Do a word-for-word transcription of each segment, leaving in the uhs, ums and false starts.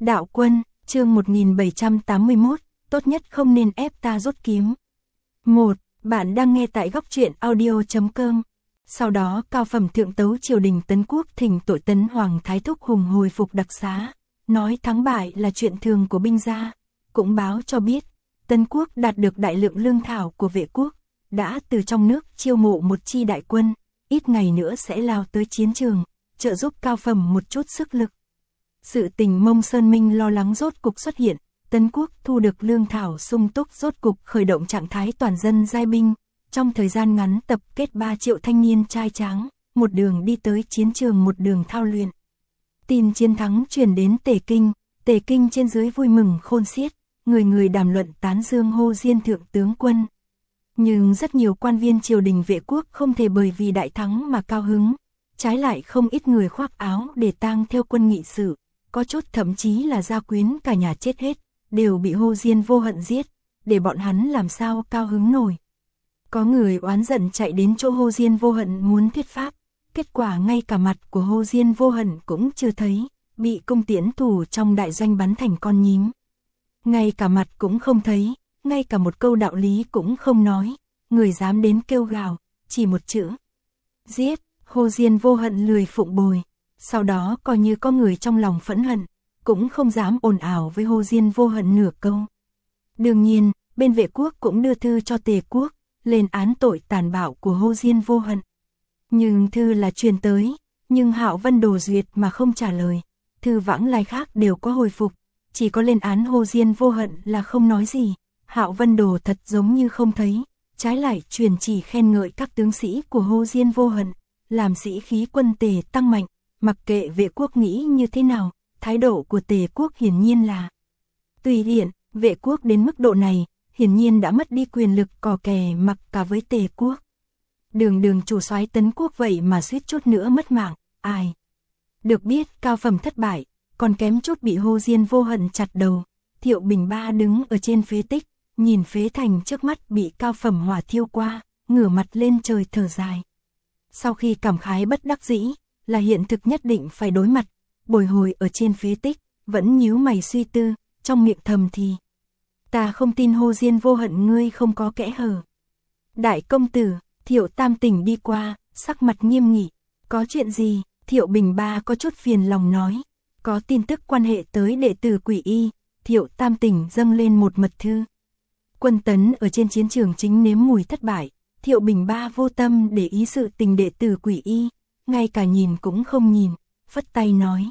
Đạo quân, chương một nghìn bảy trăm tám mươi mốt, tốt nhất không nên ép ta rút kiếm. một. Bạn đang nghe tại góc truyện audio chấm com. Sau đó cao phẩm thượng tấu triều đình Tấn Quốc thỉnh tội Tấn Hoàng Thái Thúc Hùng hồi phục đặc xá, nói thắng bại là chuyện thường của binh gia, cũng báo cho biết, Tấn Quốc đạt được đại lượng lương thảo của vệ quốc, đã từ trong nước chiêu mộ một chi đại quân, ít ngày nữa sẽ lao tới chiến trường, trợ giúp cao phẩm một chút sức lực. Sự tình Mông Sơn Minh lo lắng rốt cục xuất hiện, Tấn Quốc thu được lương thảo sung túc rốt cục khởi động trạng thái toàn dân giai binh, trong thời gian ngắn tập kết ba triệu thanh niên trai tráng, một đường đi tới chiến trường một đường thao luyện. Tin chiến thắng truyền đến Tề Kinh, Tề Kinh trên dưới vui mừng khôn xiết, người người đàm luận tán dương hô diên thượng tướng quân. Nhưng rất nhiều quan viên triều đình vệ quốc không thể bởi vì đại thắng mà cao hứng, trái lại không ít người khoác áo để tang theo quân nghị sự, có chút thậm chí là gia quyến cả nhà chết hết, đều bị Hồ Diên Vô Hận giết, để bọn hắn làm sao cao hứng nổi. Có người oán giận chạy đến chỗ Hồ Diên Vô Hận muốn thuyết pháp, kết quả ngay cả mặt của Hồ Diên Vô Hận cũng chưa thấy, bị cung tiễn thủ trong đại doanh bắn thành con nhím. Ngay cả mặt cũng không thấy, ngay cả một câu đạo lý cũng không nói, người dám đến kêu gào, chỉ một chữ. Giết, Hồ Diên Vô Hận lười phụng bồi, sau đó coi như có người trong lòng phẫn hận, cũng không dám ồn ào với Hồ Diên Vô Hận nửa câu. Đương nhiên, bên vệ quốc cũng đưa thư cho Tề quốc, lên án tội tàn bạo của Hồ Diên Vô Hận. Nhưng thư là truyền tới, nhưng Hạo Vân Đồ duyệt mà không trả lời, thư vãng lai khác đều có hồi phục, chỉ có lên án Hồ Diên Vô Hận là không nói gì. Hạo Vân Đồ thật giống như không thấy, trái lại truyền chỉ khen ngợi các tướng sĩ của Hồ Diên Vô Hận, làm sĩ khí quân Tề tăng mạnh, mặc kệ vệ quốc nghĩ như thế nào, thái độ của Tề quốc hiển nhiên là tùy tiện. Vệ quốc đến mức độ này, hiển nhiên đã mất đi quyền lực cò kè mặc cả với Tề quốc. Đường đường chủ soái Tấn Quốc vậy mà suýt chút nữa mất mạng, ai? Được biết cao phẩm thất bại, còn kém chút bị Hồ Diên Vô Hận chặt đầu. Thiệu Bình Ba đứng ở trên phế tích, nhìn phế thành trước mắt bị cao phẩm hỏa thiêu qua, ngửa mặt lên trời thở dài. Sau khi cảm khái bất đắc dĩ, là hiện thực nhất định phải đối mặt, bồi hồi ở trên phế tích, vẫn nhíu mày suy tư, trong miệng thầm thì. Ta không tin Hồ Diên Vô Hận ngươi không có kẽ hở. Đại công tử, Thiệu Tam Tỉnh đi qua, sắc mặt nghiêm nghị. Có chuyện gì? Thiệu Bình Ba có chút phiền lòng nói. Có tin tức quan hệ tới đệ tử Quỷ Y. Thiệu Tam Tỉnh dâng lên một mật thư. Quân Tấn ở trên chiến trường chính nếm mùi thất bại. Thiệu Bình Ba vô tâm để ý sự tình đệ tử Quỷ Y, ngay cả nhìn cũng không nhìn, phất tay nói.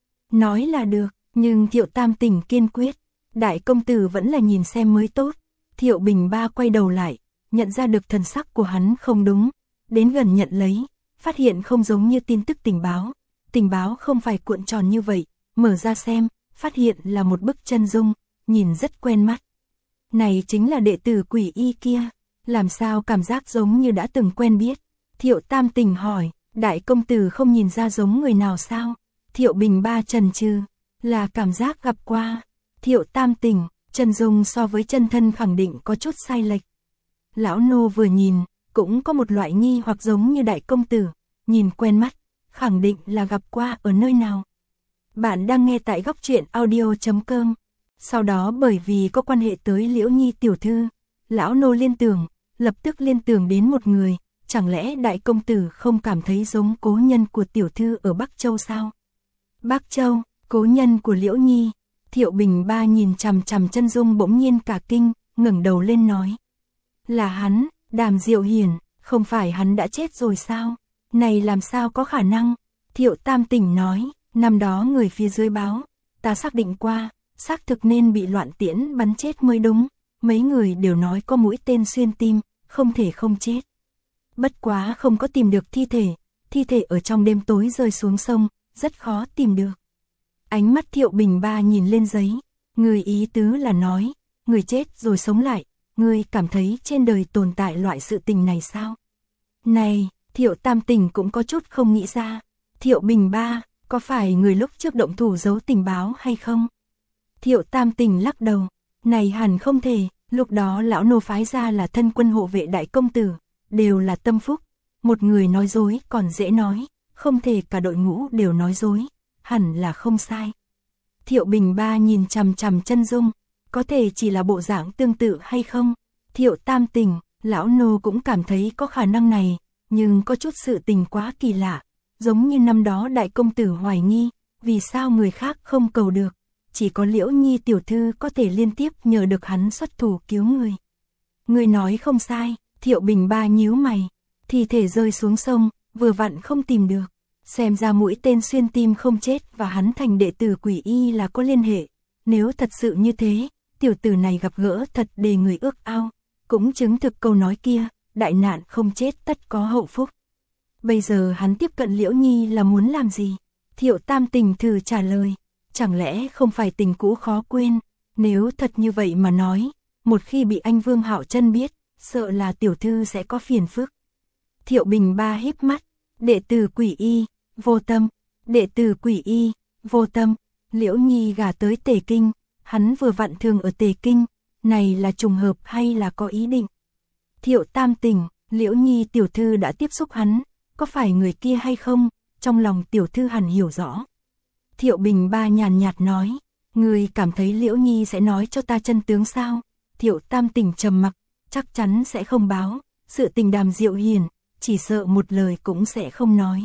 Nói là được, nhưng Thiệu Tam Tỉnh kiên quyết. Đại công tử vẫn là nhìn xem mới tốt. Thiệu Bình Ba quay đầu lại, nhận ra được thần sắc của hắn không đúng, đến gần nhận lấy, phát hiện không giống như tin tức tình báo. Tình báo không phải cuộn tròn như vậy, mở ra xem, phát hiện là một bức chân dung, nhìn rất quen mắt. Này chính là đệ tử Quỷ Y kia, làm sao cảm giác giống như đã từng quen biết. Thiệu Tam Tỉnh hỏi, đại công tử không nhìn ra giống người nào sao? Thiệu Bình Ba chần chừ, là cảm giác gặp qua. Thiệu Tam Tỉnh, chân dung so với chân thân khẳng định có chút sai lệch. Lão nô vừa nhìn, cũng có một loại nghi hoặc giống như đại công tử, nhìn quen mắt, khẳng định là gặp qua ở nơi nào. Bạn đang nghe tại góc truyện audio chấm com. Sau đó bởi vì có quan hệ tới Liễu Nhi tiểu thư, lão nô liên tưởng, lập tức liên tưởng đến một người, chẳng lẽ đại công tử không cảm thấy giống cố nhân của tiểu thư ở Bắc Châu sao? Bắc Châu, cố nhân của Liễu Nhi. Thiệu Bình Ba nhìn chằm chằm chân dung bỗng nhiên cả kinh, ngẩng đầu lên nói. Là hắn, Đàm Diệu Hiển, không phải hắn đã chết rồi sao? Này làm sao có khả năng? Thiệu Tam Tỉnh nói, năm đó người phía dưới báo, ta xác định qua, xác thực nên bị loạn tiễn bắn chết mới đúng. Mấy người đều nói có mũi tên xuyên tim, không thể không chết. Bất quá không có tìm được thi thể, thi thể ở trong đêm tối rơi xuống sông, rất khó tìm được. Ánh mắt Thiệu Bình Ba nhìn lên giấy, người ý tứ là nói, người chết rồi sống lại, người cảm thấy trên đời tồn tại loại sự tình này sao? Này, Thiệu Tam Tỉnh cũng có chút không nghĩ ra, Thiệu Bình Ba, có phải người lúc trước động thủ giấu tình báo hay không? Thiệu Tam Tỉnh lắc đầu, này hẳn không thể, lúc đó lão nô phái ra là thân quân hộ vệ đại công tử, đều là tâm phúc, một người nói dối còn dễ nói, không thể cả đội ngũ đều nói dối, hẳn là không sai. Thiệu Bình Ba nhìn chằm chằm Chân Dung, có thể chỉ là bộ dạng tương tự hay không? Thiệu Tam Tình, lão nô cũng cảm thấy có khả năng này, nhưng có chút sự tình quá kỳ lạ, giống như năm đó đại công tử hoài nghi, vì sao người khác không cầu được, chỉ có Liễu Nhi tiểu thư có thể liên tiếp nhờ được hắn xuất thủ cứu người. Người nói không sai, Thiệu Bình Ba nhíu mày, thi thể rơi xuống sông, vừa vặn không tìm được, xem ra mũi tên xuyên tim không chết và hắn thành đệ tử Quỷ Y là có liên hệ, nếu thật sự như thế, tiểu tử này gặp gỡ thật để người ước ao, cũng chứng thực câu nói kia, đại nạn không chết tất có hậu phúc. Bây giờ hắn tiếp cận Liễu Nhi là muốn làm gì? Thiệu Tam Tình thử trả lời, chẳng lẽ không phải tình cũ khó quên, nếu thật như vậy mà nói, một khi bị anh Vương Hạo Chân biết, sợ là tiểu thư sẽ có phiền phức. Thiệu Bình Ba híp mắt, đệ tử Quỷ Y, vô tâm, đệ tử Quỷ Y, vô tâm, Liễu Nhi gả tới Tề Kinh, hắn vừa vặn thường ở Tề Kinh, này là trùng hợp hay là có ý định? Thiệu Tam Tình, Liễu Nhi tiểu thư đã tiếp xúc hắn, có phải người kia hay không? Trong lòng tiểu thư hẳn hiểu rõ. Thiệu Bình Ba nhàn nhạt nói, người cảm thấy Liễu Nhi sẽ nói cho ta chân tướng sao? Thiệu Tam Tình trầm mặc, chắc chắn sẽ không báo, sự tình Đàm Diệu Hiền, chỉ sợ một lời cũng sẽ không nói.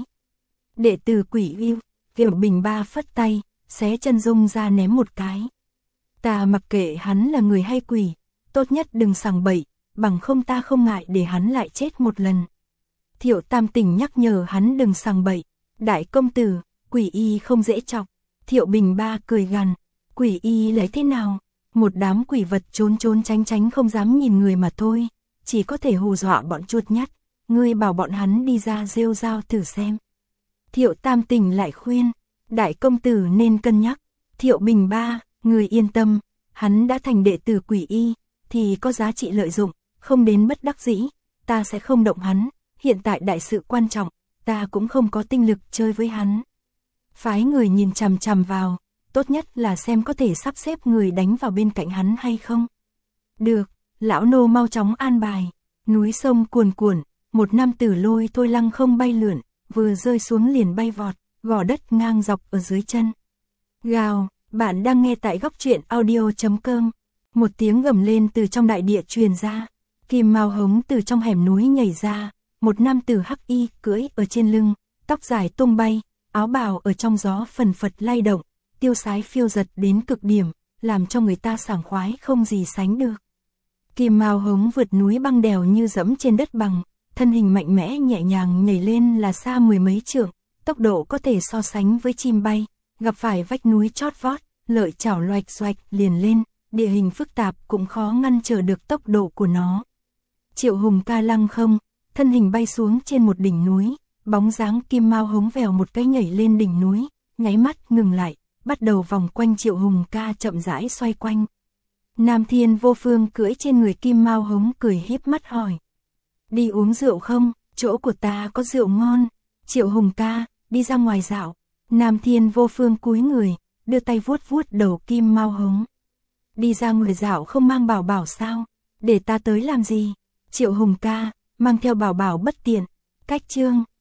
Đệ tử Quỷ Y, Thiệu Bình Ba phất tay, xé Chân Dung ra ném một cái. Ta mặc kệ hắn là người hay quỷ, tốt nhất đừng sằng bậy, bằng không ta không ngại để hắn lại chết một lần. Thiệu Tam Tình nhắc nhở hắn đừng sằng bậy, đại công tử, Quỷ Y không dễ chọc. Thiệu Bình Ba cười gằn, Quỷ Y lấy thế nào? Một đám quỷ vật trốn trốn tránh tránh không dám nhìn người mà thôi, chỉ có thể hù dọa bọn chuột nhắt, ngươi bảo bọn hắn đi ra rêu rao thử xem. Thiệu Tam Tình lại khuyên, đại công tử nên cân nhắc. Thiệu Bình Ba, người yên tâm, hắn đã thành đệ tử Quỷ Y, thì có giá trị lợi dụng, không đến bất đắc dĩ, ta sẽ không động hắn, hiện tại đại sự quan trọng, ta cũng không có tinh lực chơi với hắn. Phái người nhìn chằm chằm vào, tốt nhất là xem có thể sắp xếp người đánh vào bên cạnh hắn hay không. Được, lão nô mau chóng an bài. Núi sông cuồn cuộn, một nam tử lôi thôi lăng không bay lượn, vừa rơi xuống liền bay vọt, gò đất ngang dọc ở dưới chân. Gào, bạn đang nghe tại góc truyện audio chấm com. Một tiếng gầm lên từ trong đại địa truyền ra, kim mao hống từ trong hẻm núi nhảy ra, một nam tử hắc y cưỡi ở trên lưng, tóc dài tung bay, áo bào ở trong gió phần phật lay động, tiêu sái phiêu giật đến cực điểm, làm cho người ta sảng khoái không gì sánh được. Kim mao hống vượt núi băng đèo như dẫm trên đất bằng, thân hình mạnh mẽ nhẹ nhàng nhảy lên là xa mười mấy trượng, tốc độ có thể so sánh với chim bay, gặp phải vách núi chót vót, lợi chảo loạch xoạch liền lên, địa hình phức tạp cũng khó ngăn trở được tốc độ của nó. Triệu Hùng Ca lăng không, thân hình bay xuống trên một đỉnh núi, bóng dáng kim mao hống vèo một cái nhảy lên đỉnh núi, nháy mắt ngừng lại, bắt đầu vòng quanh Triệu Hùng Ca chậm rãi xoay quanh. Nam Thiên Vô Phương cưỡi trên người kim mao hống cười híp mắt hỏi, đi uống rượu không? Chỗ của ta có rượu ngon. Triệu Hùng Ca, đi ra ngoài dạo. Nam Thiên Vô Phương cúi người, đưa tay vuốt vuốt đầu kim mao hống. Đi ra ngoài dạo không mang bảo bảo sao? Để ta tới làm gì? Triệu Hùng Ca, mang theo bảo bảo bất tiện. Cách chương.